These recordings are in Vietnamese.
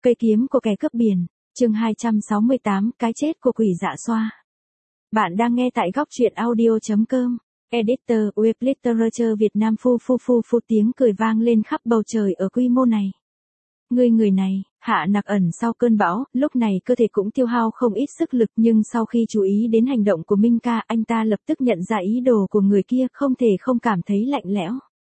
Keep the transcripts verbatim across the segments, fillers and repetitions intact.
Cây kiếm của kẻ cướp biển, chương hai trăm sáu mươi tám, cái chết của quỷ dạ xoa. Bạn đang nghe tại góc truyện audio chấm com. Editor, Web Literature Việt Nam. Phu phu phu phu, tiếng cười vang lên khắp bầu trời ở quy mô này. Người người này, Hạ Nặc ẩn sau cơn bão, lúc này cơ thể cũng tiêu hao không ít sức lực, nhưng sau khi chú ý đến hành động của Minh Ca, anh ta lập tức nhận ra ý đồ của người kia, không thể không cảm thấy lạnh lẽo.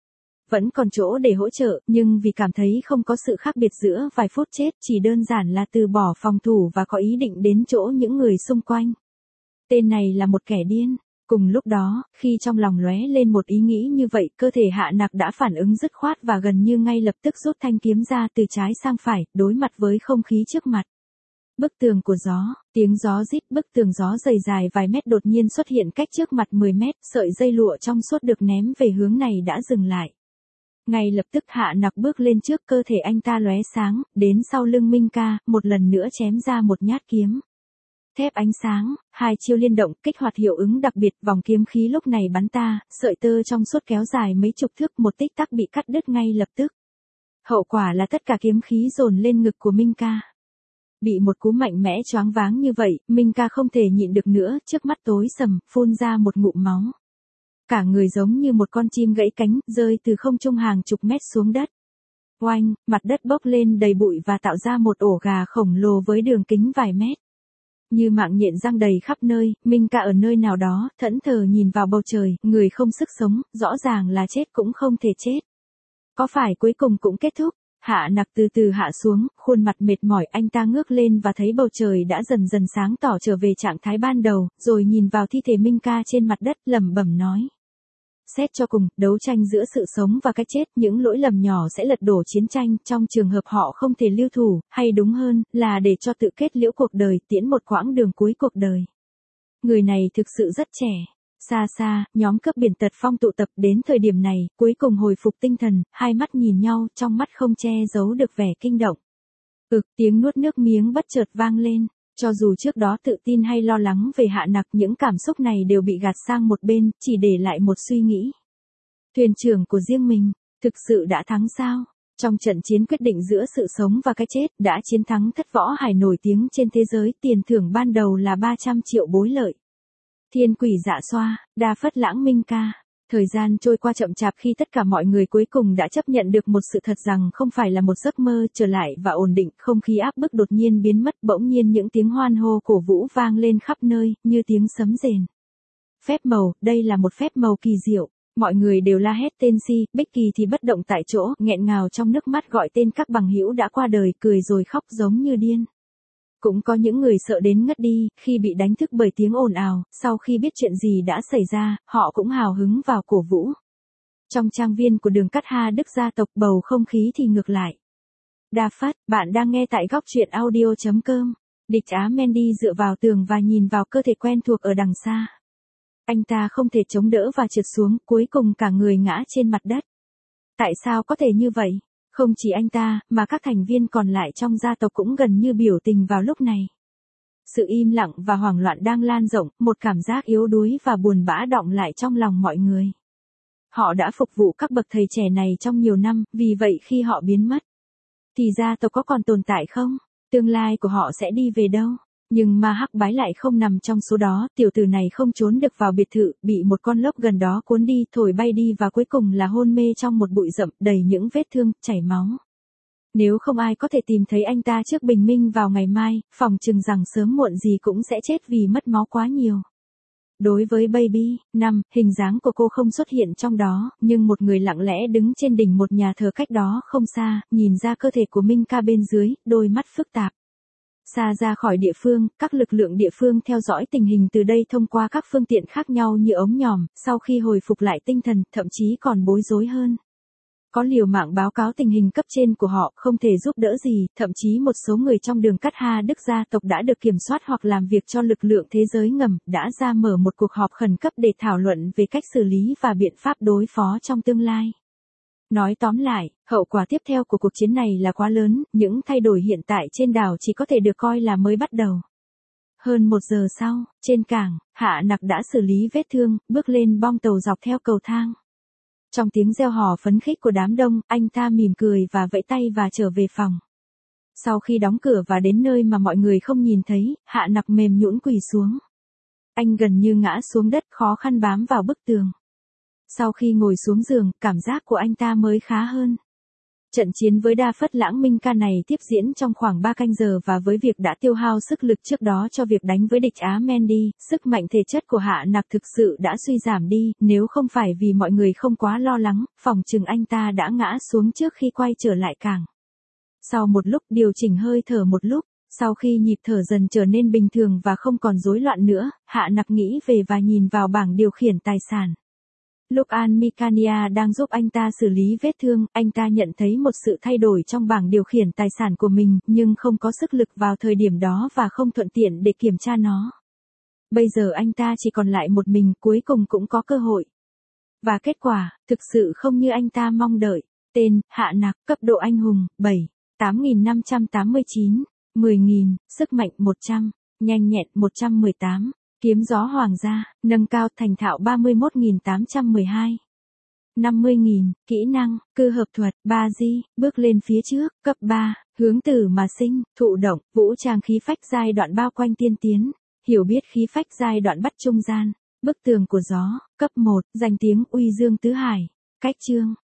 Vẫn còn chỗ để hỗ trợ, nhưng vì cảm thấy không có sự khác biệt giữa vài phút chết, chỉ đơn giản là từ bỏ phòng thủ và có ý định đến chỗ những người xung quanh. Tên này là một kẻ điên. Cùng lúc đó, khi trong lòng lóe lên một ý nghĩ như vậy, cơ thể Hạ Nặc đã phản ứng dứt khoát và gần như ngay lập tức rút thanh kiếm ra từ trái sang phải, đối mặt với không khí trước mặt. Bức tường của gió, tiếng gió rít, bức tường gió dày dài vài mét đột nhiên xuất hiện cách trước mặt mười mét, sợi dây lụa trong suốt được ném về hướng này đã dừng lại. Ngay lập tức Hạ Nặc bước lên trước, cơ thể anh ta lóe sáng, đến sau lưng Minh Ca, một lần nữa chém ra một nhát kiếm. Thép ánh sáng, hai chiêu liên động, kích hoạt hiệu ứng đặc biệt, vòng kiếm khí lúc này bắn ta, sợi tơ trong suốt kéo dài mấy chục thước, một tích tắc bị cắt đứt ngay lập tức. Hậu quả là tất cả kiếm khí dồn lên ngực của Minh Ca. Bị một cú mạnh mẽ choáng váng như vậy, Minh Ca không thể nhịn được nữa, trước mắt tối sầm, phun ra một ngụm máu. Cả người giống như một con chim gãy cánh, rơi từ không trung hàng chục mét xuống đất. Oanh, mặt đất bốc lên đầy bụi và tạo ra một ổ gà khổng lồ với đường kính vài mét. Như mạng nhện răng đầy khắp nơi, Minh Ca ở nơi nào đó, thẫn thờ nhìn vào bầu trời, người không sức sống, rõ ràng là chết cũng không thể chết. Có phải cuối cùng cũng kết thúc? Hạ Nặc từ từ hạ xuống, khuôn mặt mệt mỏi, anh ta ngước lên và thấy bầu trời đã dần dần sáng tỏ trở về trạng thái ban đầu, rồi nhìn vào thi thể Minh Ca trên mặt đất, lẩm bẩm nói. Xét cho cùng, đấu tranh giữa sự sống và cái chết, những lỗi lầm nhỏ sẽ lật đổ chiến tranh, trong trường hợp họ không thể lưu thủ, hay đúng hơn, là để cho tự kết liễu cuộc đời, tiễn một quãng đường cuối cuộc đời. Người này thực sự rất trẻ. Xa xa, nhóm cướp biển Tật Phong tụ tập, đến thời điểm này, cuối cùng hồi phục tinh thần, hai mắt nhìn nhau, trong mắt không che giấu được vẻ kinh động. Ực, tiếng nuốt nước miếng bất chợt vang lên. Cho dù trước đó tự tin hay lo lắng về Hạ Nặc, những cảm xúc này đều bị gạt sang một bên, chỉ để lại một suy nghĩ. Thuyền trưởng của riêng mình, thực sự đã thắng sao? Trong trận chiến quyết định giữa sự sống và cái chết, đã chiến thắng thất võ hải nổi tiếng trên thế giới, tiền thưởng ban đầu là ba trăm triệu bối lợi. Thiên quỷ dạ xoa, Đa Phất Lãng Minh Ca. Thời gian trôi qua chậm chạp khi tất cả mọi người cuối cùng đã chấp nhận được một sự thật rằng không phải là một giấc mơ, trở lại và ổn định, không khí áp bức đột nhiên biến mất, bỗng nhiên những tiếng hoan hô cổ vũ vang lên khắp nơi, như tiếng sấm rền. Phép màu, đây là một phép màu kỳ diệu. Mọi người đều la hét tên Si, Bích Kỳ thì bất động tại chỗ, nghẹn ngào trong nước mắt gọi tên các bằng hữu đã qua đời, cười rồi khóc giống như điên. Cũng có những người sợ đến ngất đi, khi bị đánh thức bởi tiếng ồn ào, sau khi biết chuyện gì đã xảy ra, họ cũng hào hứng vào cổ vũ. Trong trang viên của Đường Cát Ha Đức gia tộc, bầu không khí thì ngược lại. Đa Phất, bạn đang nghe tại góc truyện audio chấm com. Địch Á Mendy dựa vào tường và nhìn vào cơ thể quen thuộc ở đằng xa. Anh ta không thể chống đỡ và trượt xuống, cuối cùng cả người ngã trên mặt đất. Tại sao có thể như vậy? Không chỉ anh ta, mà các thành viên còn lại trong gia tộc cũng gần như biểu tình vào lúc này. Sự im lặng và hoảng loạn đang lan rộng, một cảm giác yếu đuối và buồn bã đọng lại trong lòng mọi người. Họ đã phục vụ các bậc thầy trẻ này trong nhiều năm, vì vậy khi họ biến mất, thì gia tộc có còn tồn tại không? Tương lai của họ sẽ đi về đâu? Nhưng Ma Hắc Bái lại không nằm trong số đó, tiểu tử này không trốn được vào biệt thự, bị một con lốc gần đó cuốn đi, thổi bay đi và cuối cùng là hôn mê trong một bụi rậm, đầy những vết thương, chảy máu. Nếu không ai có thể tìm thấy anh ta trước bình minh vào ngày mai, phòng chừng rằng sớm muộn gì cũng sẽ chết vì mất máu quá nhiều. Đối với Baby, năm, hình dáng của cô không xuất hiện trong đó, nhưng một người lặng lẽ đứng trên đỉnh một nhà thờ cách đó không xa, nhìn ra cơ thể của Minh Ca bên dưới, đôi mắt phức tạp. Xa ra khỏi địa phương, các lực lượng địa phương theo dõi tình hình từ đây thông qua các phương tiện khác nhau như ống nhòm, sau khi hồi phục lại tinh thần, thậm chí còn bối rối hơn. Có liều mạng báo cáo tình hình cấp trên của họ, không thể giúp đỡ gì, thậm chí một số người trong Đường Cát Ha Đức gia tộc đã được kiểm soát hoặc làm việc cho lực lượng thế giới ngầm, đã ra mở một cuộc họp khẩn cấp để thảo luận về cách xử lý và biện pháp đối phó trong tương lai. Nói tóm lại, hậu quả tiếp theo của cuộc chiến này là quá lớn, những thay đổi hiện tại trên đảo chỉ có thể được coi là mới bắt đầu. Hơn một giờ sau, trên cảng, Hạ Nặc đã xử lý vết thương, bước lên bong tàu dọc theo cầu thang. Trong tiếng reo hò phấn khích của đám đông, anh ta mỉm cười và vẫy tay và trở về phòng. Sau khi đóng cửa và đến nơi mà mọi người không nhìn thấy, Hạ Nặc mềm nhũn quỳ xuống. Anh gần như ngã xuống đất, khó khăn bám vào bức tường. Sau khi ngồi xuống giường, cảm giác của anh ta mới khá hơn. Trận chiến với Đa Phất Lãng Minh Ca này tiếp diễn trong khoảng ba canh giờ và với việc đã tiêu hao sức lực trước đó cho việc đánh với địch Á Mendy, sức mạnh thể chất của Hạ Nặc thực sự đã suy giảm đi, nếu không phải vì mọi người không quá lo lắng, phỏng chừng anh ta đã ngã xuống trước khi quay trở lại cảng. Sau một lúc điều chỉnh hơi thở một lúc, sau khi nhịp thở dần trở nên bình thường và không còn rối loạn nữa, Hạ Nặc nghĩ về và nhìn vào bảng điều khiển tài sản. Lúc An Mikania đang giúp anh ta xử lý vết thương, anh ta nhận thấy một sự thay đổi trong bảng điều khiển tài sản của mình, nhưng không có sức lực vào thời điểm đó và không thuận tiện để kiểm tra nó. Bây giờ anh ta chỉ còn lại một mình, cuối cùng cũng có cơ hội. Và kết quả, thực sự không như anh ta mong đợi. Tên, Hạ Nặc, cấp độ anh hùng, bảy, tám nghìn năm trăm tám mươi chín, mười nghìn, sức mạnh một trăm, nhanh nhẹn một trăm mười tám. Kiếm gió hoàng gia, nâng cao thành thạo ba mươi mốt nghìn tám trăm mười hai. năm mươi nghìn, kỹ năng, cư hợp thuật, ba di, bước lên phía trước, cấp ba, hướng tử mà sinh, thụ động, vũ trang khí phách giai đoạn bao quanh tiên tiến, hiểu biết khí phách giai đoạn bắt trung gian, bức tường của gió, cấp một, danh tiếng uy dương tứ hải, cách chương.